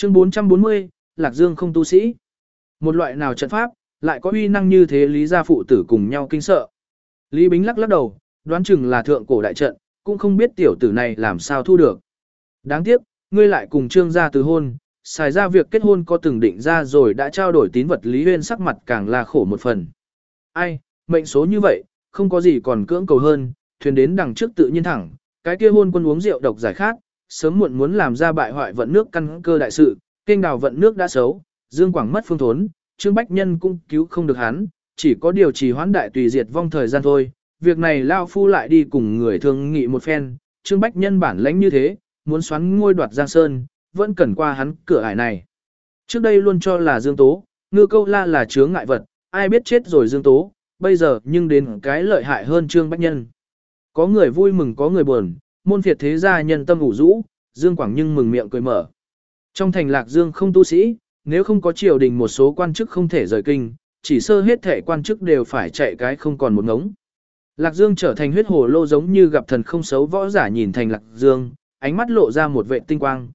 Chương 440, Lạc Dương không tu sĩ. Một loại nào trận pháp, lại có uy năng như thế Lý gia phụ tử cùng nhau kinh sợ. Lý Bính lắc lắc đầu, đoán chừng là thượng cổ đại trận, cũng không biết tiểu tử này làm sao thu được. Đáng tiếc, ngươi lại cùng Trương gia từ hôn, xài ra việc kết hôn có từng định ra rồi đã trao đổi tín vật Lý Huyên sắc mặt càng là khổ một phần. Ai, mệnh số như vậy, không có gì còn cưỡng cầu hơn, thuyền đến đằng trước tự nhiên thẳng, cái kia hôn quân uống rượu độc giải khát, sớm muộn muốn làm ra bại hoại vận nước căn cơ đại sự, kênh đào vận nước đã xấu, Dương Quảng mất phương thốn, Trương Bách Nhân cũng cứu không được hắn, chỉ có điều trì hoãn đại tùy diệt vong thời gian thôi. Việc này lao phu lại đi cùng người thương nghị một phen, Trương Bách Nhân bản lãnh như thế, muốn xoắn ngôi đoạt Giang Sơn, vẫn cần qua hắn cửa ải này. Trước đây luôn cho là Dương Tố, Ngư Câu La là chướng ngại vật, ai biết chết rồi Dương Tố, bây giờ nhưng đến cái lợi hại hơn Trương Bách Nhân. Có người vui mừng có người buồn, môn phiệt thế gia nhân tâm ủ rũ, Dương Quảng nhưng mừng miệng cười mở. Trong thành Lạc Dương không tu sĩ, nếu không có triều đình một số quan chức không thể rời kinh, chỉ sơ hết thể quan chức đều phải chạy cái không còn một ngống. Lạc Dương trở thành huyết hồ lô giống như gặp thần không xấu võ giả nhìn thành Lạc Dương, ánh mắt lộ ra một vệ tinh quang,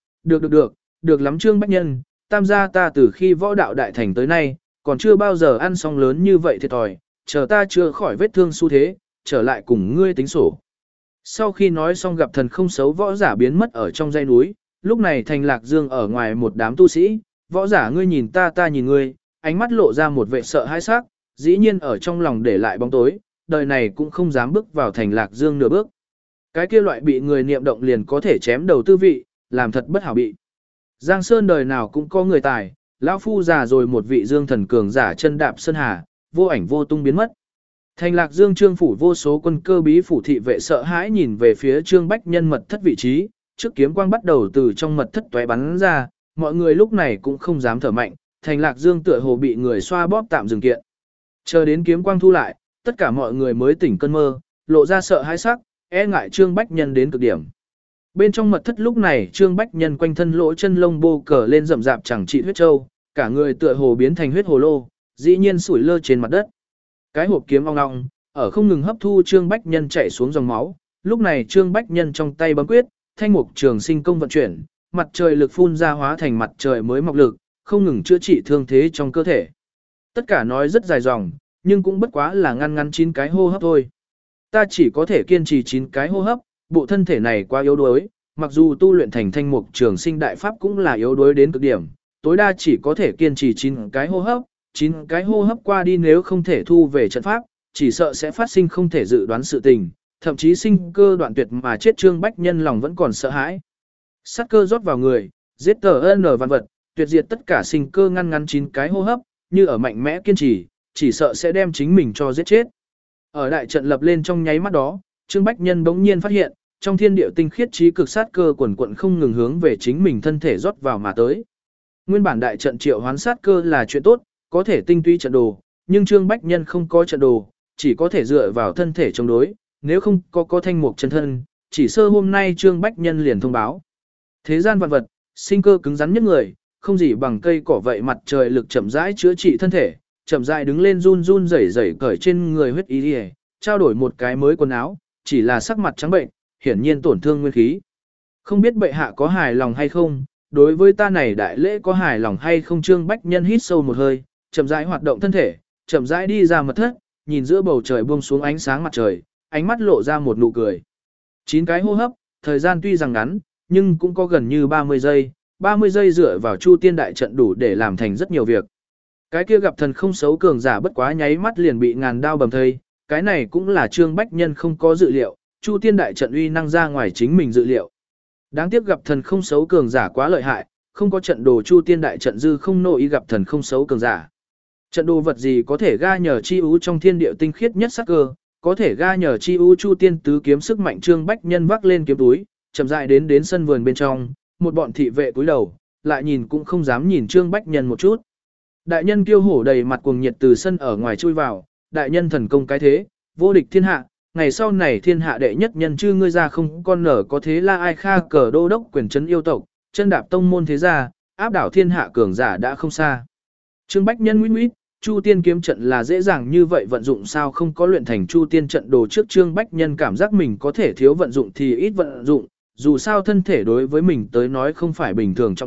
được lắm Trương Bách Nhân, tam gia ta từ khi võ đạo đại thành tới nay, còn chưa bao giờ ăn xong lớn như vậy thiệt thòi, chờ ta chưa khỏi vết thương xu thế, trở lại cùng ngươi tính sổ. Sau khi nói xong gặp thần không xấu võ giả biến mất ở trong dãy núi, lúc này thành Lạc Dương ở ngoài một đám tu sĩ, võ giả ngươi nhìn ta ta nhìn ngươi, ánh mắt lộ ra một vệ sợ hãi sắc, dĩ nhiên ở trong lòng để lại bóng tối, đời này cũng không dám bước vào thành Lạc Dương nửa bước. Cái kia loại bị người niệm động liền có thể chém đầu tư vị, làm thật bất hảo bị. Giang Sơn đời nào cũng có người tài, lão phu già rồi một vị Dương thần cường giả chân đạp sơn hà, vô ảnh vô tung biến mất. Thành Lạc Dương Trương phủ vô số quân cơ bí phủ thị vệ sợ hãi nhìn về phía Trương Bách Nhân mật thất vị trí, trước kiếm quang bắt đầu từ trong mật thất tóe bắn ra, mọi người lúc này cũng không dám thở mạnh, Thành Lạc Dương tựa hồ bị người xoa bóp tạm dừng kiện. Chờ đến kiếm quang thu lại, tất cả mọi người mới tỉnh cơn mơ, lộ ra sợ hãi sắc, e ngại Trương Bách Nhân đến cực điểm. Bên trong mật thất lúc này Trương Bách Nhân quanh thân lỗ chân lông bô cờ lên rậm rạp chẳng trị huyết châu, cả người tựa hồ biến thành huyết hồ lô, dĩ nhiên sủi lơ trên mặt đất. Cái hộp kiếm ong ong, ở không ngừng hấp thu Trương Bách Nhân chảy xuống dòng máu, lúc này Trương Bách Nhân trong tay bấm quyết, thanh mục trường sinh công vận chuyển, mặt trời lực phun ra hóa thành mặt trời mới mọc lực, không ngừng chữa trị thương thế trong cơ thể. Tất cả nói rất dài dòng, nhưng cũng bất quá là ngăn 9 cái hô hấp thôi. Ta chỉ có thể kiên trì 9 cái hô hấp, bộ thân thể này quá yếu đuối, mặc dù tu luyện thành thanh mục trường sinh đại pháp cũng là yếu đuối đến cực điểm, tối đa chỉ có thể kiên trì 9 cái hô hấp, 9 cái hô hấp qua đi nếu không thể thu về trận pháp, chỉ sợ sẽ phát sinh không thể dự đoán sự tình, thậm chí sinh cơ đoạn tuyệt mà chết. Trương Bách Nhân lòng vẫn còn sợ hãi. Sát cơ rót vào người, giết n vạn vật, tuyệt diệt tất cả sinh cơ ngăn 9 cái hô hấp, như ở mạnh mẽ kiên trì, chỉ sợ sẽ đem chính mình cho giết chết. Ở đại trận lập lên trong nháy mắt đó, Trương Bách Nhân bỗng nhiên phát hiện, trong thiên địa tinh khiết trí cực sát cơ quần quận không ngừng hướng về chính mình thân thể rót vào mà tới. Nguyên bản đại trận triệu hoán sát cơ là chuyện tốt, có thể tinh túy trận đồ, nhưng Trương Bách Nhân không có trận đồ, chỉ có thể dựa vào thân thể chống đối, nếu không có thanh mục chân thân, chỉ sơ hôm nay Trương Bách Nhân liền thông báo. Thế gian vạn vật, sinh cơ cứng rắn nhất người, không gì bằng cây cỏ vậy mặt trời lực chậm rãi chữa trị thân thể, chậm rãi đứng lên run run rẩy rẩy cởi trên người huyết y đi, trao đổi một cái mới quần áo, chỉ là sắc mặt trắng bệnh, hiển nhiên tổn thương nguyên khí. Không biết bệ hạ có hài lòng hay không, đối với ta này đại lễ có hài lòng hay không? Trương Bách Nhân hít sâu một hơi, chậm rãi hoạt động thân thể, chậm rãi đi ra mật thất, nhìn giữa bầu trời buông xuống ánh sáng mặt trời, ánh mắt lộ ra một nụ cười. 9 cái hô hấp, thời gian tuy rằng ngắn, nhưng cũng có gần như 30 giây, 30 giây dựa vào Chu Tiên đại trận đủ để làm thành rất nhiều việc. Cái kia gặp thần không xấu cường giả bất quá nháy mắt liền bị ngàn đao bầm thây, cái này cũng là Trương Bách Nhân không có dự liệu, Chu Tiên đại trận uy năng ra ngoài chính mình dự liệu. Đáng tiếc gặp thần không xấu cường giả quá lợi hại, không có trận đồ Chu Tiên đại trận dư không nội ý gặp thần không xấu cường giả. Trận đồ vật gì có thể ga nhờ chi ú trong thiên địa tinh khiết nhất sắc cơ, có thể ga nhờ chi ú Chu Tiên tứ kiếm sức mạnh. Trương Bách Nhân vác lên kiếm túi, chậm rãi đến sân vườn bên trong, một bọn thị vệ cúi đầu, lại nhìn cũng không dám nhìn Trương Bách Nhân một chút. Đại nhân kiêu hổ đầy mặt cuồng nhiệt từ sân ở ngoài chui vào, đại nhân thần công cái thế, vô địch thiên hạ, ngày sau này thiên hạ đệ nhất nhân chư ngươi ra không con nở có thế la ai kha cờ đô đốc quyền trấn yêu tộc, chân đạp tông môn thế gia, áp đảo thiên hạ cường giả đã không xa. Trương Bách Nhân nguyễn nguyễn, Chu Tiên kiếm trận là dễ dàng như vậy vận dụng sao không có luyện thành Chu Tiên trận đồ trước? Trương Bách Nhân cảm giác mình có thể thiếu vận dụng thì ít vận dụng, dù sao thân thể đối với mình tới nói không phải bình thường trọng yếu,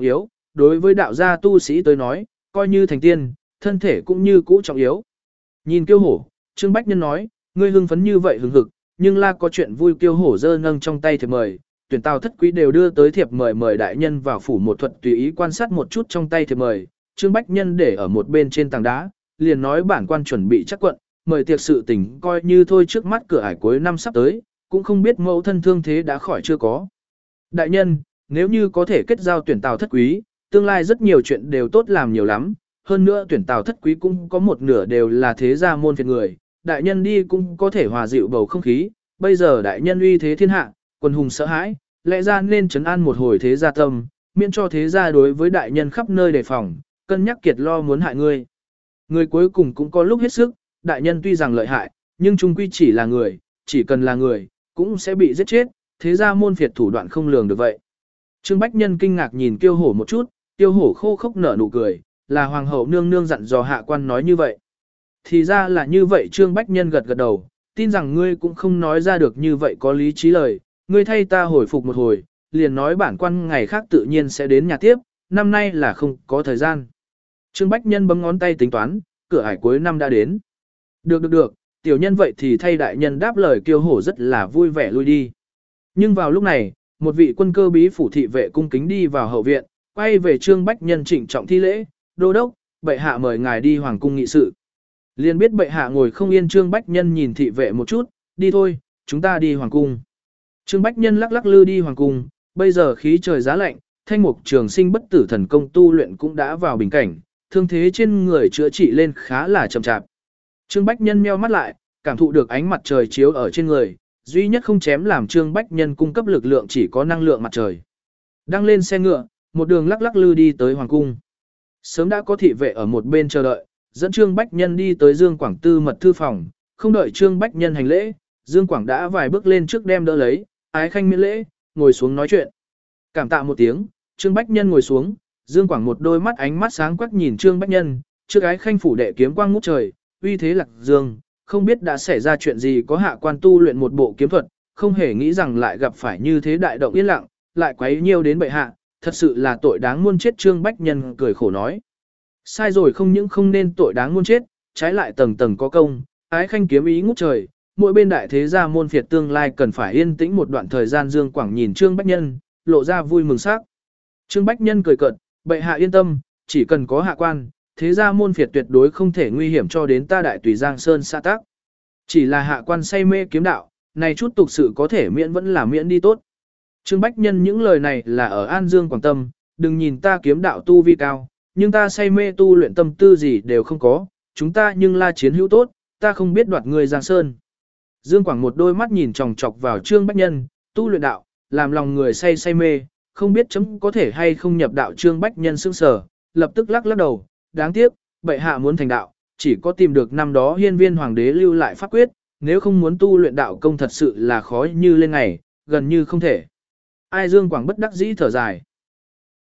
đối với đạo gia tu sĩ tới nói, coi như thành tiên, thân thể cũng như cũ trọng yếu. Nhìn Kiêu Hổ, Trương Bách Nhân nói, ngươi hưng phấn như vậy hừng hực, nhưng la có chuyện vui. Kiêu Hổ giơ nâng trong tay thiệp mời, tuyển Tào Thất Quý đều đưa tới thiệp mời, mời đại nhân vào phủ một thuật tùy ý quan sát một chút trong tay thiệp mời. Trương Bách Nhân để ở một bên trên tảng đá, liền nói bản quan chuẩn bị chắc quận, mời tiệc sự tình coi như thôi, trước mắt cửa ải cuối năm sắp tới, cũng không biết mẫu thân thương thế đã khỏi chưa có. Đại nhân, nếu như có thể kết giao tuyển Tào Thất Quý, tương lai rất nhiều chuyện đều tốt làm nhiều lắm, hơn nữa tuyển Tào Thất Quý cũng có một nửa đều là thế gia môn phiệt người, đại nhân đi cũng có thể hòa dịu bầu không khí, bây giờ đại nhân uy thế thiên hạ, quần hùng sợ hãi, lẽ ra nên trấn an một hồi thế gia tâm, miễn cho thế gia đối với đại nhân khắp nơi đề phòng, cân nhắc kiệt lo muốn hại ngươi. Người cuối cùng cũng có lúc hết sức, đại nhân tuy rằng lợi hại, nhưng chung quy chỉ là người, chỉ cần là người, cũng sẽ bị giết chết, thế gia môn phiệt thủ đoạn không lường được vậy. Trương Bách Nhân kinh ngạc nhìn Kiêu Hổ một chút, Kiêu Hổ khô khốc nở nụ cười, là hoàng hậu nương nương dặn dò hạ quan nói như vậy. Thì ra là như vậy. Trương Bách Nhân gật gật đầu, tin rằng ngươi cũng không nói ra được như vậy có lý trí lời, ngươi thay ta hồi phục một hồi, liền nói bản quan ngày khác tự nhiên sẽ đến nhà tiếp, năm nay là không có thời gian. Trương Bách Nhân bấm ngón tay tính toán, cửa ải cuối năm đã đến. Được, tiểu nhân vậy thì thay đại nhân đáp lời. Kiêu Hổ rất là vui vẻ lui đi. Nhưng vào lúc này, một vị quân cơ bí phủ thị vệ cung kính đi vào hậu viện, quay về Trương Bách Nhân trịnh trọng thi lễ, đô đốc, bệ hạ mời ngài đi hoàng cung nghị sự. Liền biết bệ hạ ngồi không yên. Trương Bách Nhân nhìn thị vệ một chút, đi thôi, chúng ta đi hoàng cung. Trương Bách Nhân lắc lắc lư đi hoàng cung, bây giờ khí trời giá lạnh, Thanh Mục Trường Sinh bất tử thần công tu luyện cũng đã vào bình cảnh, thương thế trên người chữa trị lên khá là chậm chạp. Trương Bách Nhân meo mắt lại, cảm thụ được ánh mặt trời chiếu ở trên người, duy nhất không chém làm Trương Bách Nhân cung cấp lực lượng chỉ có năng lượng mặt trời. Đăng lên xe ngựa, một đường lắc lắc lư đi tới hoàng cung. Sớm đã có thị vệ ở một bên chờ đợi, dẫn Trương Bách Nhân đi tới Dương Quảng tư mật thư phòng, không đợi Trương Bách Nhân hành lễ, Dương Quảng đã vài bước lên trước đem đỡ lấy, ái khanh miễn lễ, ngồi xuống nói chuyện. Cảm tạ một tiếng, Trương Bách Nhân ngồi xuống, Dương Quảng một đôi mắt ánh mắt sáng quắc nhìn Trương Bách Nhân, trước ái khanh phủ đệ kiếm quang ngút trời, uy thế lạc dương, không biết đã xảy ra chuyện gì, có hạ quan tu luyện một bộ kiếm thuật, không hề nghĩ rằng lại gặp phải như thế đại động yên lặng, lại quấy nhiêu đến bệ hạ, thật sự là tội đáng muôn chết. Trương Bách Nhân cười khổ nói. Sai rồi, không những không nên tội đáng muôn chết, trái lại tầng tầng có công, ái khanh kiếm ý ngút trời, mỗi bên đại thế gia môn phiệt tương lai cần phải yên tĩnh một đoạn thời gian. Dương Quảng nhìn Trương Bách Nhân, lộ ra vui mừng sắc. Trương Bách Nhân cười cợt, bệ hạ yên tâm, chỉ cần có hạ quan, thế gia môn phiệt tuyệt đối không thể nguy hiểm cho đến ta đại tùy Giang Sơn xã tắc. Chỉ là hạ quan say mê kiếm đạo, này chút tục sự có thể miễn vẫn là miễn đi tốt. Trương Bách Nhân những lời này là ở An Dương Quảng Tâm, đừng nhìn ta kiếm đạo tu vi cao, nhưng ta say mê tu luyện tâm tư gì đều không có, chúng ta nhưng là chiến hữu tốt, ta không biết đoạt người Giang Sơn. Dương Quảng một đôi mắt nhìn chòng chọc vào Trương Bách Nhân, tu luyện đạo, làm lòng người say mê, không biết chấm có thể hay không nhập đạo. Trương Bách Nhân sững sờ, lập tức lắc đầu, đáng tiếc, bệ hạ muốn thành đạo, chỉ có tìm được năm đó Hiên Viên hoàng đế lưu lại pháp quyết, nếu không muốn tu luyện đạo công thật sự là khó như lên ngày, gần như không thể. Ai? Dương Quảng bất đắc dĩ thở dài.